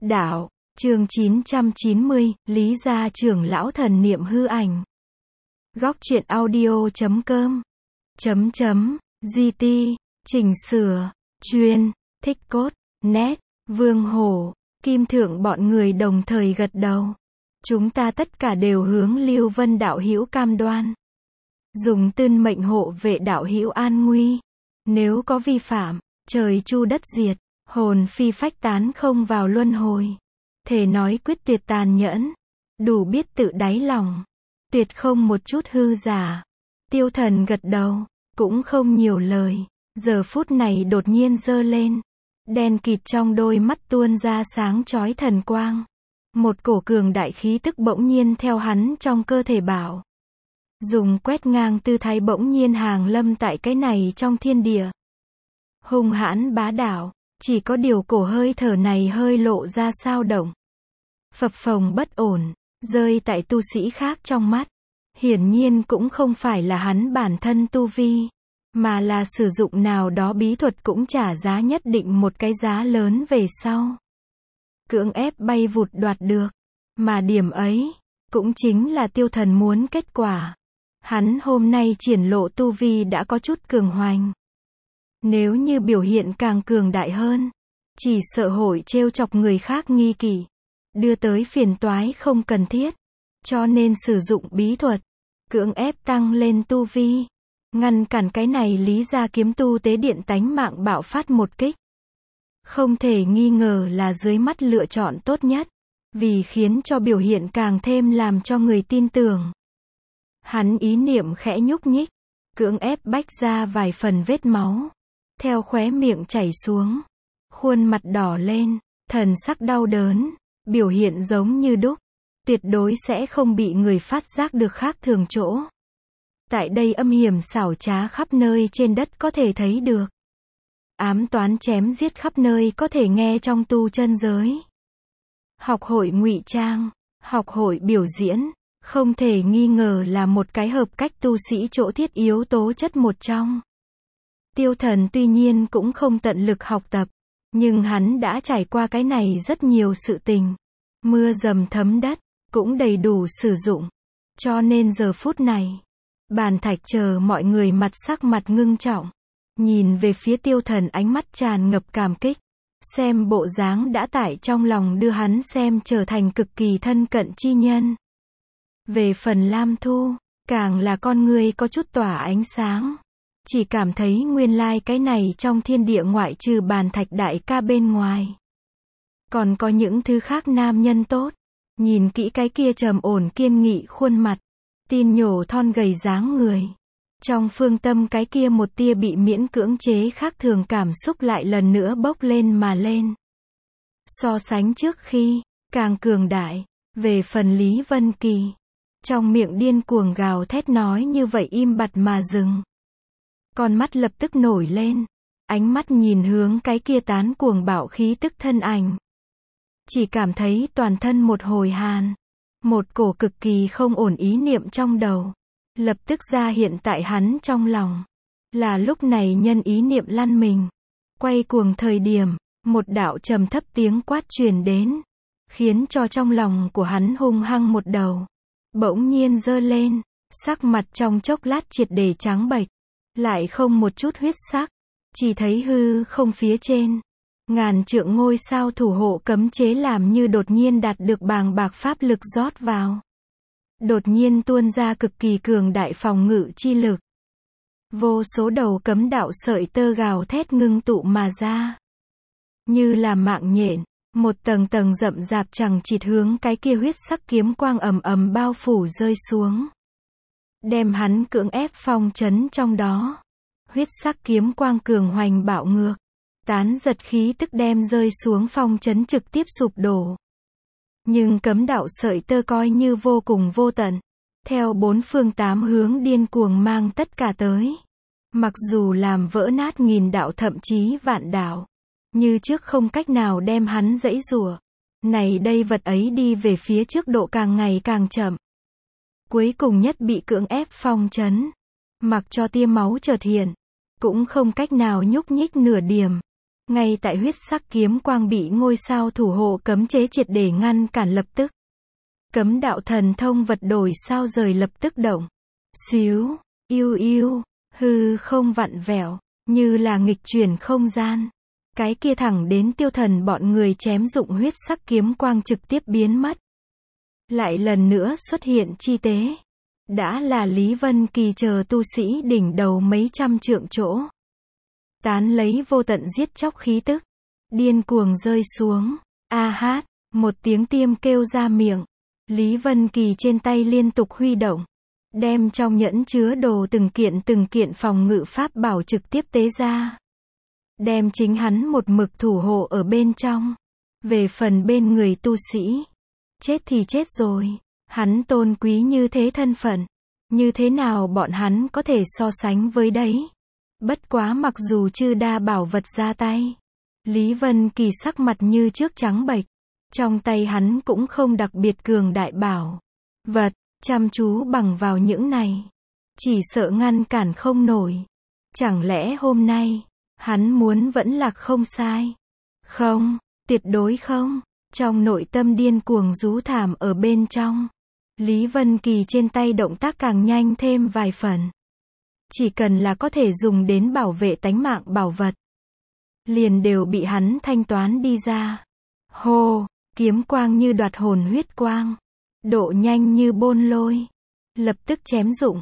Đạo, chương 990, Lý gia trưởng lão thần niệm hư ảnh. Góc truyện audio.com GT, chỉnh sửa, chuyên, thích cốt, nét, Vương Hổ, Kim Thượng bọn người đồng thời gật đầu. Chúng ta tất cả đều hướng Lưu Vân đạo hữu cam đoan. Dùng tư mệnh hộ vệ đạo hữu an nguy. Nếu có vi phạm, trời chu đất diệt, hồn phi phách tán không vào luân hồi. Thề nói quyết tuyệt tàn nhẫn, đủ biết tự đáy lòng, tuyệt không một chút hư giả. Tiêu Thần gật đầu, cũng không nhiều lời, giờ phút này đột nhiên giơ lên, đen kịt trong đôi mắt tuôn ra sáng chói thần quang. Một cổ cường đại khí tức bỗng nhiên theo hắn trong cơ thể bảo. Dùng quét ngang tư thái bỗng nhiên hàng lâm tại cái này trong thiên địa. Hung hãn bá đạo, chỉ có điều cổ hơi thở này hơi lộ ra sao động. Phập phồng bất ổn, rơi tại tu sĩ khác trong mắt. Hiển nhiên cũng không phải là hắn bản thân tu vi, mà là sử dụng nào đó bí thuật cũng trả giá nhất định một cái giá lớn về sau. Cưỡng ép bay vụt đoạt được, mà điểm ấy, cũng chính là Tiêu Thần muốn kết quả. Hắn hôm nay triển lộ tu vi đã có chút cường hoành. Nếu như biểu hiện càng cường đại hơn, chỉ sợ hội trêu chọc người khác nghi kỵ, đưa tới phiền toái không cần thiết. Cho nên sử dụng bí thuật, cưỡng ép tăng lên tu vi, ngăn cản cái này Lý gia kiếm tu tế điện tánh mạng bạo phát một kích. Không thể nghi ngờ là dưới mắt lựa chọn tốt nhất, vì khiến cho biểu hiện càng thêm làm cho người tin tưởng. Hắn ý niệm khẽ nhúc nhích, cưỡng ép bách ra vài phần vết máu, theo khóe miệng chảy xuống, khuôn mặt đỏ lên, thần sắc đau đớn, biểu hiện giống như đúc, tuyệt đối sẽ không bị người phát giác được khác thường chỗ. Tại đây âm hiểm xảo trá khắp nơi trên đất có thể thấy được. Ám toán chém giết khắp nơi có thể nghe trong tu chân giới. Học hội ngụy trang, học hội biểu diễn, không thể nghi ngờ là một cái hợp cách tu sĩ chỗ thiết yếu tố chất một trong. Tiêu Thần tuy nhiên cũng không tận lực học tập, nhưng hắn đã trải qua cái này rất nhiều sự tình. Mưa dầm thấm đất, cũng đầy đủ sử dụng. Cho nên giờ phút này, Bàn Thạch chờ mọi người mặt sắc mặt ngưng trọng. Nhìn về phía Tiêu Thần ánh mắt tràn ngập cảm kích. Xem bộ dáng đã tại trong lòng đưa hắn xem trở thành cực kỳ thân cận chi nhân. Về phần Lam Thu, càng là con người có chút tỏa ánh sáng. Chỉ cảm thấy nguyên lai cái này trong thiên địa ngoại trừ Bàn Thạch đại ca bên ngoài. Còn có những thứ khác nam nhân tốt. Nhìn kỹ cái kia trầm ổn kiên nghị khuôn mặt. Tin nhổ thon gầy dáng người. Trong phương tâm cái kia một tia bị miễn cưỡng chế khác thường cảm xúc lại lần nữa bốc lên mà lên. So sánh trước khi, càng cường đại. Về phần Lý Vân Kỳ, trong miệng điên cuồng gào thét nói như vậy im bặt mà dừng. Con mắt lập tức nổi lên, ánh mắt nhìn hướng cái kia tán cuồng bạo khí tức thân ảnh. Chỉ cảm thấy toàn thân một hồi hàn, một cổ cực kỳ không ổn ý niệm trong đầu, lập tức ra hiện tại hắn trong lòng. Là lúc này nhân ý niệm lăn mình, quay cuồng thời điểm, một đạo trầm thấp tiếng quát truyền đến, khiến cho trong lòng của hắn hung hăng một đầu. Bỗng nhiên giơ lên, sắc mặt trong chốc lát triệt để trắng bệch, lại không một chút huyết sắc, chỉ thấy hư không phía trên. Ngàn trượng ngôi sao thủ hộ cấm chế làm như đột nhiên đạt được bàng bạc pháp lực rót vào. Đột nhiên tuôn ra cực kỳ cường đại phòng ngự chi lực. Vô số đầu cấm đạo sợi tơ gào thét ngưng tụ mà ra. Như là mạng nhện, một tầng tầng rậm rạp chằng chịt hướng cái kia huyết sắc kiếm quang ầm ầm bao phủ rơi xuống. Đem hắn cưỡng ép phong trấn trong đó. Huyết sắc kiếm quang cường hoành bạo ngược. Tán giật khí tức đem rơi xuống phong trấn trực tiếp sụp đổ. Nhưng cấm đạo sợi tơ coi như vô cùng vô tận. Theo bốn phương tám hướng điên cuồng mang tất cả tới. Mặc dù làm vỡ nát nghìn đạo thậm chí vạn đạo. Như trước không cách nào đem hắn giãy giụa. Này đây vật ấy đi về phía trước độ càng ngày càng chậm. Cuối cùng nhất bị cưỡng ép phong trấn. Mặc cho tia máu chợt hiện. Cũng không cách nào nhúc nhích nửa điểm. Ngay tại huyết sắc kiếm quang bị ngôi sao thủ hộ cấm chế triệt để ngăn cản lập tức. Cấm đạo thần thông vật đổi sao rời lập tức động. Xíu, yêu yêu, hư không vặn vẹo, như là nghịch chuyển không gian. Cái kia thẳng đến tiêu thần bọn người chém dụng huyết sắc kiếm quang trực tiếp biến mất. Lại lần nữa xuất hiện chi tế. Đã là Lý Vân Kỳ chờ tu sĩ đỉnh đầu mấy trăm trượng chỗ. Tán lấy vô tận giết chóc khí tức. Điên cuồng rơi xuống. A hát, một tiếng tiêm kêu ra miệng. Lý Vân Kỳ trên tay liên tục huy động. Đem trong nhẫn chứa đồ từng kiện phòng ngự pháp bảo trực tiếp tế ra. Đem chính hắn một mực thủ hộ ở bên trong. Về phần bên người tu sĩ. Chết thì chết rồi. Hắn tôn quý như thế thân phận. Như thế nào bọn hắn có thể so sánh với đấy. Bất quá mặc dù chư đa bảo vật ra tay. Lý Vân Kỳ sắc mặt như trước trắng bệch. Trong tay hắn cũng không đặc biệt cường đại bảo vật. Chăm chú bằng vào những này. Chỉ sợ ngăn cản không nổi. Chẳng lẽ hôm nay. Hắn muốn vẫn lạc không sai. Không, tuyệt đối không. Trong nội tâm điên cuồng rú thảm ở bên trong. Lý Vân Kỳ trên tay động tác càng nhanh thêm vài phần. Chỉ cần là có thể dùng đến bảo vệ tánh mạng bảo vật. Liền đều bị hắn thanh toán đi ra. Hô, kiếm quang như đoạt hồn huyết quang. Độ nhanh như bôn lôi. Lập tức chém dụng,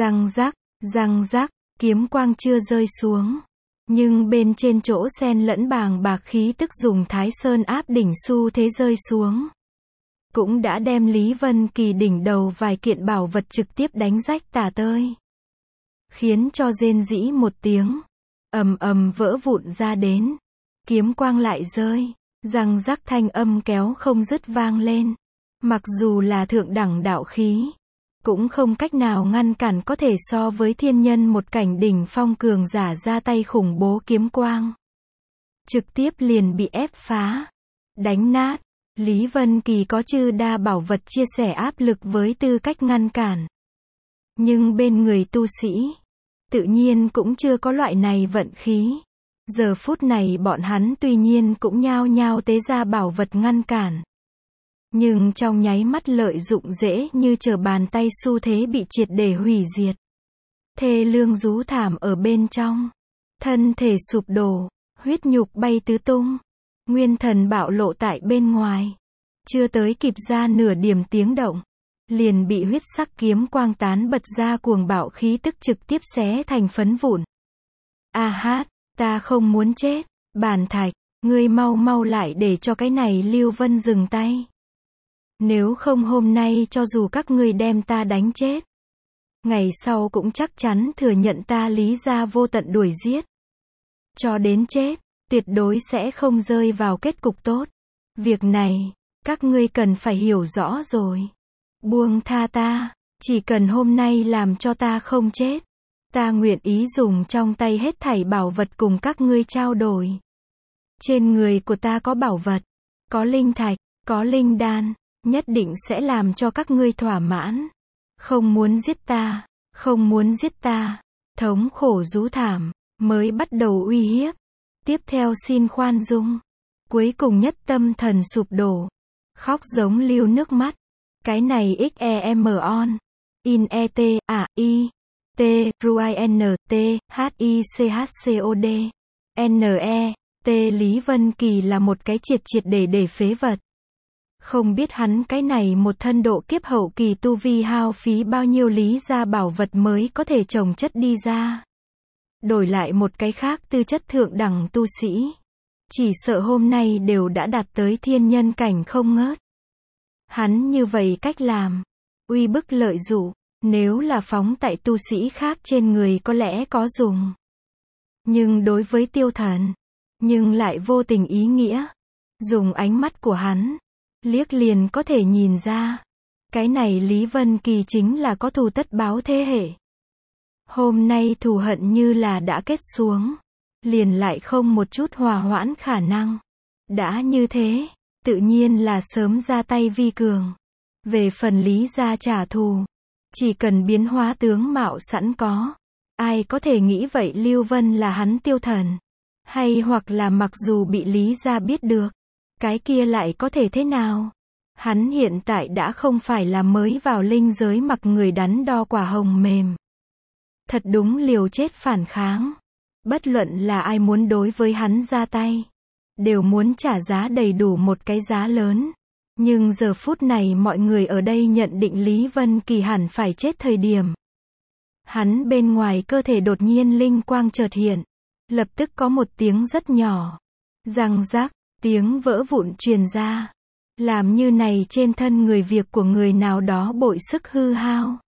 răng rắc, kiếm quang chưa rơi xuống. Nhưng bên trên chỗ xen lẫn bàng bạc khí tức dùng Thái Sơn áp đỉnh xu thế rơi xuống. Cũng đã đem Lý Vân Kỳ đỉnh đầu vài kiện bảo vật trực tiếp đánh rách tả tơi. Khiến cho rên rỉ một tiếng. Ầm ầm vỡ vụn ra đến. Kiếm quang lại rơi. Răng rắc thanh âm kéo không dứt vang lên. Mặc dù là thượng đẳng đạo khí. Cũng không cách nào ngăn cản có thể so với thiên nhân một cảnh đỉnh phong cường giả ra tay khủng bố kiếm quang. Trực tiếp liền bị ép phá. Đánh nát. Lý Vân Kỳ có chư đa bảo vật chia sẻ áp lực với tư cách ngăn cản. Nhưng bên người tu sĩ. Tự nhiên cũng chưa có loại này vận khí. Giờ phút này bọn hắn tuy nhiên cũng nhao nhao tế ra bảo vật ngăn cản. Nhưng trong nháy mắt lợi dụng dễ như trở bàn tay xu thế bị triệt để hủy diệt. Thê lương rú thảm ở bên trong. Thân thể sụp đổ, huyết nhục bay tứ tung. Nguyên thần bạo lộ tại bên ngoài. Chưa tới kịp ra nửa điểm tiếng động. Liền bị huyết sắc kiếm quang tán bật ra cuồng bạo khí tức trực tiếp xé thành phấn vụn. A hát, ta không muốn chết. Bàn thạch, ngươi mau mau lại để cho cái này Lưu Vân dừng tay. Nếu không hôm nay cho dù các ngươi đem ta đánh chết. Ngày sau cũng chắc chắn thừa nhận ta Lý gia vô tận đuổi giết. Cho đến chết, tuyệt đối sẽ không rơi vào kết cục tốt. Việc này, các ngươi cần phải hiểu rõ rồi. Buông tha ta, chỉ cần hôm nay làm cho ta không chết. Ta nguyện ý dùng trong tay hết thảy bảo vật cùng các ngươi trao đổi. Trên người của ta có bảo vật, có linh thạch, có linh đan, nhất định sẽ làm cho các ngươi thỏa mãn. Không muốn giết ta, không muốn giết ta. Thống khổ rú thảm, mới bắt đầu uy hiếp. Tiếp theo xin khoan dung. Cuối cùng nhất tâm thần sụp đổ. Khóc giống lưu nước mắt. Cái này XEM on. In ET, A, I, T, RUI N, T, H, I, C, H, C, O, D, N, E, T. Lý Vân Kỳ là một cái triệt để phế vật. Không biết hắn cái này một thân độ kiếp hậu kỳ tu vi hao phí bao nhiêu Lý gia bảo vật mới có thể trồng chất đi ra. Đổi lại một cái khác tư chất thượng đẳng tu sĩ. Chỉ sợ hôm nay đều đã đạt tới thiên nhân cảnh không ngớt. Hắn như vậy cách làm. Uy bức lợi dụ. Nếu là phóng tại tu sĩ khác trên người có lẽ có dùng. Nhưng đối với tiêu thần. Nhưng lại vô tình ý nghĩa. Dùng ánh mắt của hắn. Liếc liền có thể nhìn ra. Cái này Lý Vân Kỳ chính là có thù tất báo thế hệ. Hôm nay thù hận như là đã kết xuống. Liền lại không một chút hòa hoãn khả năng. Đã như thế, tự nhiên là sớm ra tay vi cường. Về phần Lý gia trả thù. Chỉ cần biến hóa tướng mạo sẵn có. Ai có thể nghĩ vậy Lưu Vân là hắn tiêu thần. Hay hoặc là mặc dù bị Lý gia biết được, cái kia lại có thể thế nào? Hắn hiện tại đã không phải là mới vào linh giới mặc người đắn đo quả hồng mềm. Thật đúng liều chết phản kháng. Bất luận là ai muốn đối với hắn ra tay, đều muốn trả giá đầy đủ một cái giá lớn. Nhưng giờ phút này mọi người ở đây nhận định Lý Vân Kỳ hẳn phải chết thời điểm. Hắn bên ngoài cơ thể đột nhiên linh quang chợt hiện. Lập tức có một tiếng rất nhỏ. Răng rác, tiếng vỡ vụn truyền ra. Làm như này trên thân người việc của người nào đó bội sức hư hao.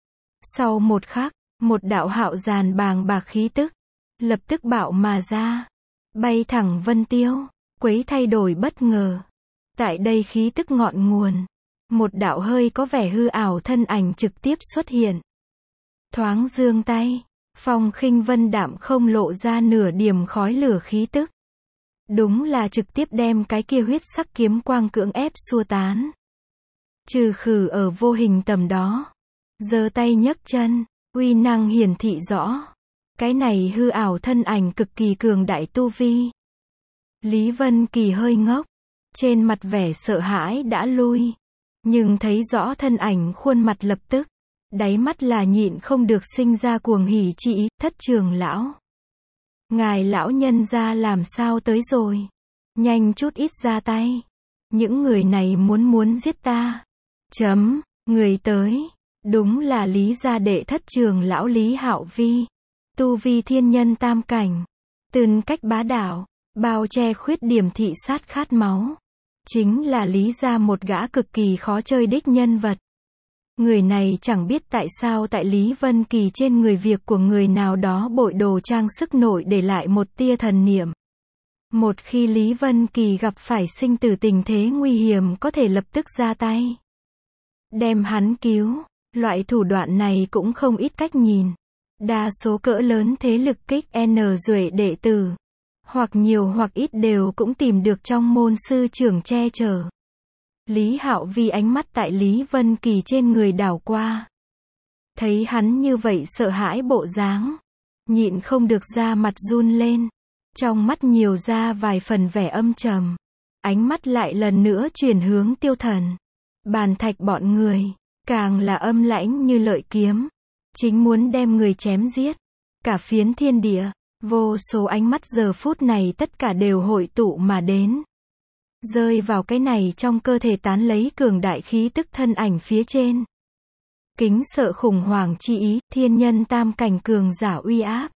Sau một khắc, một đạo hạo giàn bàng bạc khí tức lập tức bạo mà ra, bay thẳng vân tiêu, quấy thay đổi bất ngờ. Tại đây khí tức ngọn nguồn, một đạo hơi có vẻ hư ảo thân ảnh trực tiếp xuất hiện. Thoáng giương tay, phong khinh vân đạm không lộ ra nửa điểm khói lửa khí tức. Đúng là trực tiếp đem cái kia huyết sắc kiếm quang cưỡng ép xua tán. Trừ khử ở vô hình tầm đó. Giơ tay nhấc chân, uy năng hiển thị rõ. Cái này hư ảo thân ảnh cực kỳ cường đại tu vi. Lý Vân Kỳ hơi ngốc, trên mặt vẻ sợ hãi đã lui. Nhưng thấy rõ thân ảnh khuôn mặt lập tức, đáy mắt là nhịn không được sinh ra cuồng hỉ chỉ, Thất trưởng lão. Ngài lão nhân gia làm sao tới rồi? Nhanh chút ít ra tay. Những người này muốn giết ta. Người tới. Đúng là Lý gia đệ thất trưởng lão Lý Hạo Vi. Tu vi thiên nhân tam cảnh. Tư cách bá đạo, bao che khuyết điểm thị sát khát máu. Chính là Lý gia một gã cực kỳ khó chơi đích nhân vật. Người này chẳng biết tại sao tại Lý Vân Kỳ trên người việc của người nào đó bội đồ trang sức nổi để lại một tia thần niệm. Một khi Lý Vân Kỳ gặp phải sinh tử tình thế nguy hiểm có thể lập tức ra tay. Đem hắn cứu, loại thủ đoạn này cũng không ít cách nhìn. Đa số cỡ lớn thế lực kích N duệ đệ tử, hoặc nhiều hoặc ít đều cũng tìm được trong môn sư trưởng che chở. Lý Hạo Vi ánh mắt tại Lý Vân Kỳ trên người đảo qua. Thấy hắn như vậy sợ hãi bộ dáng, nhịn không được da mặt run lên. Trong mắt nhiều ra vài phần vẻ âm trầm. Ánh mắt lại lần nữa chuyển hướng Tiêu Thần. Bàn Thạch bọn người, càng là âm lãnh như lợi kiếm. Chính muốn đem người chém giết. Cả phiến thiên địa, vô số ánh mắt giờ phút này tất cả đều hội tụ mà đến. Rơi vào cái này trong cơ thể tán lấy cường đại khí tức thân ảnh phía trên. Kính sợ khủng hoảng chi ý, thiên nhân tam cảnh cường giả uy áp.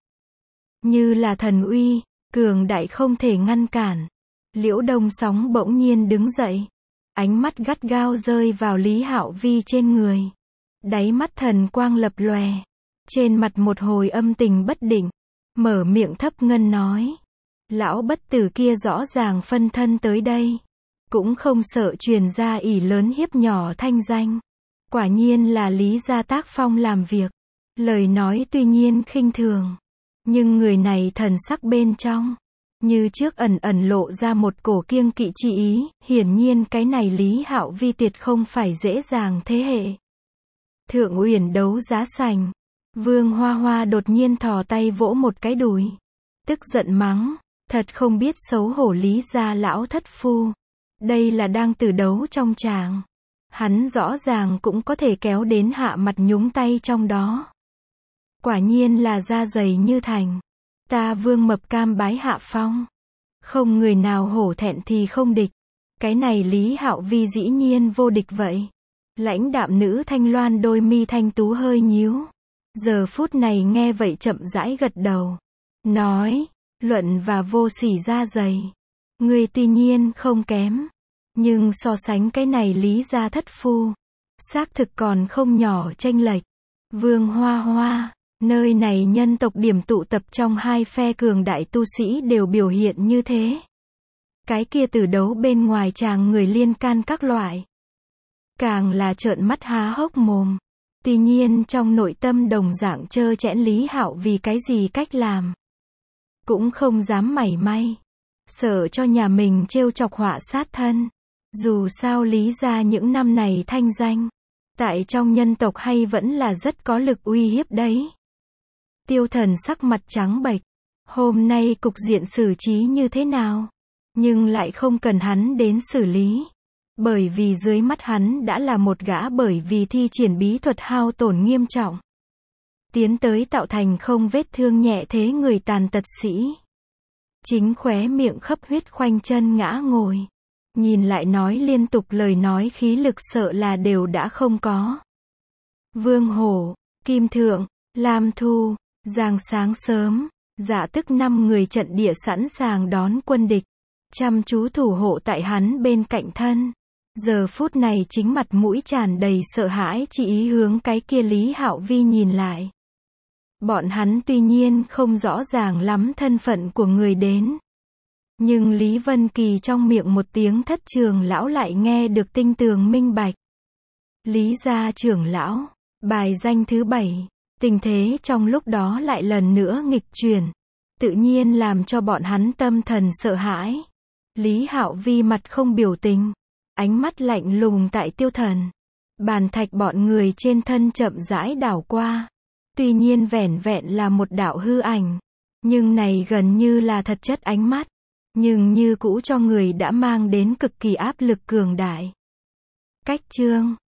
Như là thần uy, cường đại không thể ngăn cản. Liễu Đông Sóng bỗng nhiên đứng dậy. Ánh mắt gắt gao rơi vào Lý Hạo Vi trên người. Đáy mắt thần quang lập lòe. Trên mặt một hồi âm tình bất định. Mở miệng thấp ngân nói. Lão bất tử kia rõ ràng phân thân tới đây. Cũng không sợ truyền ra ỷ lớn hiếp nhỏ thanh danh. Quả nhiên là Lý gia tác phong làm việc. Lời nói tuy nhiên khinh thường. Nhưng người này thần sắc bên trong. Như trước ẩn ẩn lộ ra một cổ kiêng kỵ chi ý. Hiển nhiên cái này Lý Hạo Vi tuyệt không phải dễ dàng thế hệ. Thượng Uyển đấu giá sành. Vương Hoa Hoa đột nhiên thò tay vỗ một cái đùi. Tức giận mắng. Thật không biết xấu hổ Lý gia lão thất phu. Đây là đang tử đấu trong tràng. Hắn rõ ràng cũng có thể kéo đến hạ mặt nhúng tay trong đó. Quả nhiên là da dày như thành. Ta Vương Mập cam bái hạ phong. Không người nào hổ thẹn thì không địch. Cái này Lý Hạo Vi dĩ nhiên vô địch vậy. Lãnh đạm nữ thanh loan đôi mi thanh tú hơi nhíu. Giờ phút này nghe vậy chậm rãi gật đầu. Nói. Luận và vô sỉ da dày. Ngươi tuy nhiên không kém. Nhưng so sánh cái này Lý gia thất phu. Xác thực còn không nhỏ chênh lệch. Vương Hoa Hoa. Nơi này nhân tộc điểm tụ tập trong hai phe cường đại tu sĩ đều biểu hiện như thế. Cái kia tử đấu bên ngoài chàng người liên can các loại. Càng là trợn mắt há hốc mồm. Tuy nhiên trong nội tâm đồng dạng trơ trẽn Lý Hạo vì cái gì cách làm. Cũng không dám mảy may. Sợ cho nhà mình trêu chọc họa sát thân. Dù sao Lý gia những năm này thanh danh. Tại trong nhân tộc hay vẫn là rất có lực uy hiếp đấy. Tiêu Thần sắc mặt trắng bệch. Hôm nay cục diện xử trí như thế nào? Nhưng lại không cần hắn đến xử lý. Bởi vì dưới mắt hắn đã là một gã bởi vì thi triển bí thuật hao tổn nghiêm trọng. Tiến tới tạo thành không vết thương nhẹ thế người tàn tật sĩ. Chính khóe miệng khấp huyết khoanh chân ngã ngồi. Nhìn lại nói liên tục lời nói khí lực sợ là đều đã không có. Vương Hổ, Kim Thượng, Lam Thu, Giang sáng sớm, Dạ Tức 5 người trận địa sẵn sàng đón quân địch. Chăm chú thủ hộ tại hắn bên cạnh thân. Giờ phút này chính mặt mũi tràn đầy sợ hãi chỉ ý hướng cái kia Lý Hạo Vi nhìn lại. Bọn hắn tuy nhiên không rõ ràng lắm thân phận của người đến. Nhưng Lý Vân Kỳ trong miệng một tiếng thất trưởng lão lại nghe được tinh tường minh bạch. Lý gia trưởng lão, bài danh thứ 7, tình thế trong lúc đó lại lần nữa nghịch chuyển. Tự nhiên làm cho bọn hắn tâm thần sợ hãi. Lý Hạo Vi mặt không biểu tình. Ánh mắt lạnh lùng tại Tiêu Thần. Bàn thạch bọn người trên thân chậm rãi đảo qua. Tuy nhiên vẻn vẹn là một đạo hư ảnh. Nhưng này gần như là thật chất ánh mắt. Nhưng như cũ cho người đã mang đến cực kỳ áp lực cường đại. Cách chương